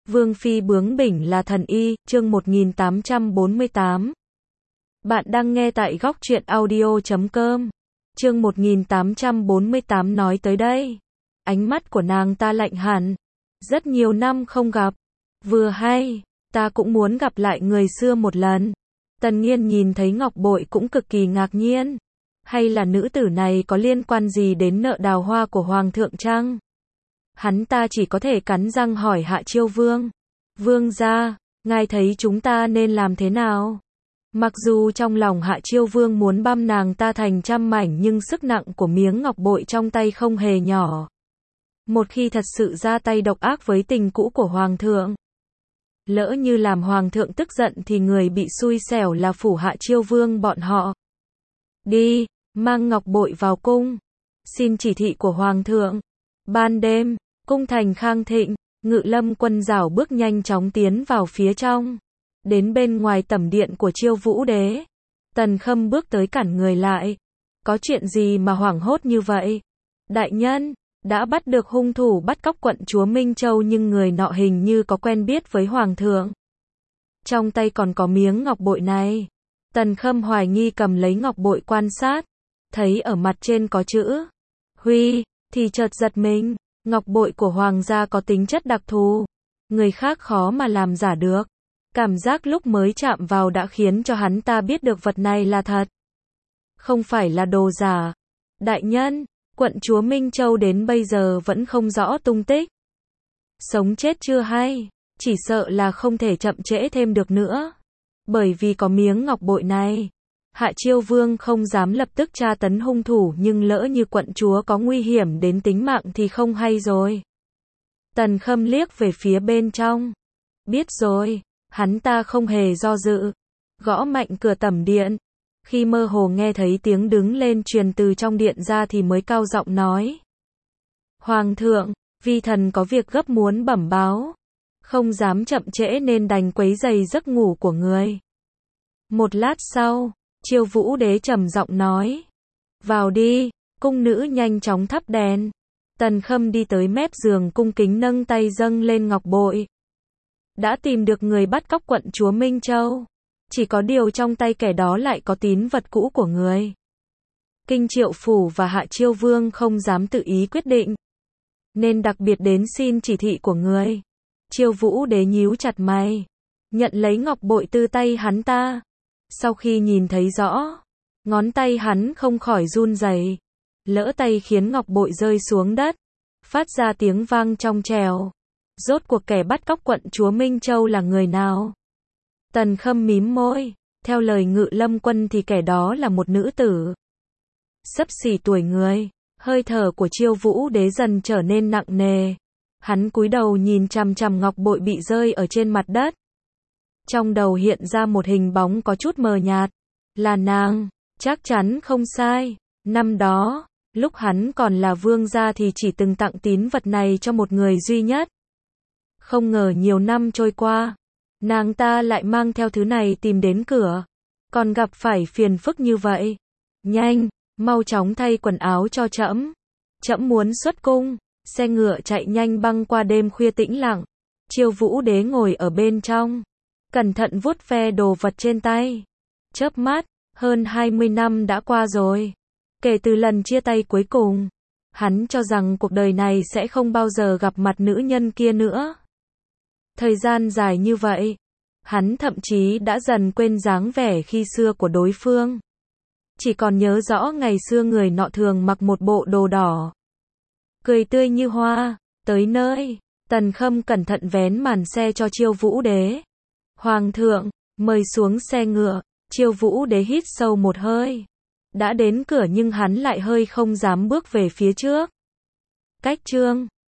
Vương phi bướng bỉnh là thần y, chương 1848. Bạn đang nghe tại góc truyện audio.com. Chương 1848 nói tới đây. Ánh mắt của nàng ta lạnh hẳn. Rất nhiều năm không gặp. Vừa hay, ta cũng muốn gặp lại người xưa một lần. Tần Nghiên nhìn thấy ngọc bội cũng cực kỳ ngạc nhiên. Hay là nữ tử này có liên quan gì đến nợ đào hoa của Hoàng thượng chăng? Hắn ta chỉ có thể cắn răng hỏi Hạ Chiêu Vương. Vương gia, ngài thấy chúng ta nên làm thế nào? Mặc dù trong lòng Hạ Chiêu Vương muốn băm nàng ta thành trăm mảnh nhưng sức nặng của miếng ngọc bội trong tay không hề nhỏ. Một khi thật sự ra tay độc ác với tình cũ của Hoàng thượng, lỡ như làm Hoàng thượng tức giận thì người bị xui xẻo là phủ Hạ Chiêu Vương bọn họ. Đi, mang ngọc bội vào cung. Xin chỉ thị của Hoàng thượng. Ban đêm, cung thành Khang Thịnh, Ngự Lâm Quân rảo bước nhanh chóng tiến vào phía trong. Đến bên ngoài tẩm điện của Chiêu Vũ Đế. Tần Khâm bước tới cản người lại. Có chuyện gì mà hoảng hốt như vậy? Đại nhân, đã bắt được hung thủ bắt cóc quận chúa Minh Châu nhưng người nọ hình như có quen biết với Hoàng thượng. Trong tay còn có miếng ngọc bội này. Tần Khâm hoài nghi cầm lấy ngọc bội quan sát. Thấy ở mặt trên có chữ Huy, thì chợt giật mình. Ngọc bội của Hoàng gia có tính chất đặc thù. Người khác khó mà làm giả được. Cảm giác lúc mới chạm vào đã khiến cho hắn ta biết được vật này là thật. Không phải là đồ giả. Đại nhân, quận chúa Minh Châu đến bây giờ vẫn không rõ tung tích. Sống chết chưa hay, chỉ sợ là không thể chậm trễ thêm được nữa. Bởi vì có miếng ngọc bội này. Hạ Chiêu Vương không dám lập tức tra tấn hung thủ nhưng lỡ như quận chúa có nguy hiểm đến tính mạng thì không hay rồi. Tần Khâm liếc về phía bên trong. Biết rồi, hắn ta không hề do dự. Gõ mạnh cửa tẩm điện. Khi mơ hồ nghe thấy tiếng đứng lên truyền từ trong điện ra thì mới cao giọng nói. Hoàng thượng, vi thần có việc gấp muốn bẩm báo. Không dám chậm trễ nên đành quấy rầy giấc ngủ của người. Một lát sau, Chiêu Vũ Đế trầm giọng nói. Vào đi, cung nữ nhanh chóng thắp đèn. Tần Khâm đi tới mép giường cung kính nâng tay dâng lên ngọc bội. Đã tìm được người bắt cóc quận chúa Minh Châu. Chỉ có điều trong tay kẻ đó lại có tín vật cũ của người. Kinh Triệu Phủ và Hạ Chiêu Vương không dám tự ý quyết định. Nên đặc biệt đến xin chỉ thị của người. Chiêu Vũ Đế nhíu chặt mày. Nhận lấy ngọc bội từ tay hắn ta. Sau khi nhìn thấy rõ, ngón tay hắn không khỏi run rẩy. Lỡ tay khiến ngọc bội rơi xuống đất. Phát ra tiếng vang trong trèo. Rốt cuộc kẻ bắt cóc quận chúa Minh Châu là người nào? Tần Khâm mím môi. Theo lời Ngự Lâm Quân thì kẻ đó là một nữ tử. Xấp xỉ tuổi người. Hơi thở của Chiêu Vũ Đế dần trở nên nặng nề. Hắn cúi đầu nhìn chằm chằm ngọc bội bị rơi ở trên mặt đất. Trong đầu hiện ra một hình bóng có chút mờ nhạt. Là nàng. Chắc chắn không sai. Năm đó, lúc hắn còn là vương gia thì chỉ từng tặng tín vật này cho một người duy nhất. Không ngờ nhiều năm trôi qua, nàng ta lại mang theo thứ này tìm đến cửa. Còn gặp phải phiền phức như vậy. Nhanh, mau chóng thay quần áo cho trẫm. Trẫm muốn xuất cung. Xe ngựa chạy nhanh băng qua đêm khuya tĩnh lặng. Chiêu Vũ Đế ngồi ở bên trong. Cẩn thận vuốt ve đồ vật trên tay. Chớp mắt, hơn 20 năm đã qua rồi. Kể từ lần chia tay cuối cùng, hắn cho rằng cuộc đời này sẽ không bao giờ gặp mặt nữ nhân kia nữa. Thời gian dài như vậy, hắn thậm chí đã dần quên dáng vẻ khi xưa của đối phương. Chỉ còn nhớ rõ ngày xưa người nọ thường mặc một bộ đồ đỏ. Cười tươi như hoa, tới nơi, Tần Khâm cẩn thận vén màn xe cho Chiêu Vũ Đế. Hoàng thượng, mời xuống xe ngựa. Chiêu Vũ Đế hít sâu một hơi. Đã đến cửa nhưng hắn lại hơi không dám bước về phía trước. Cách chương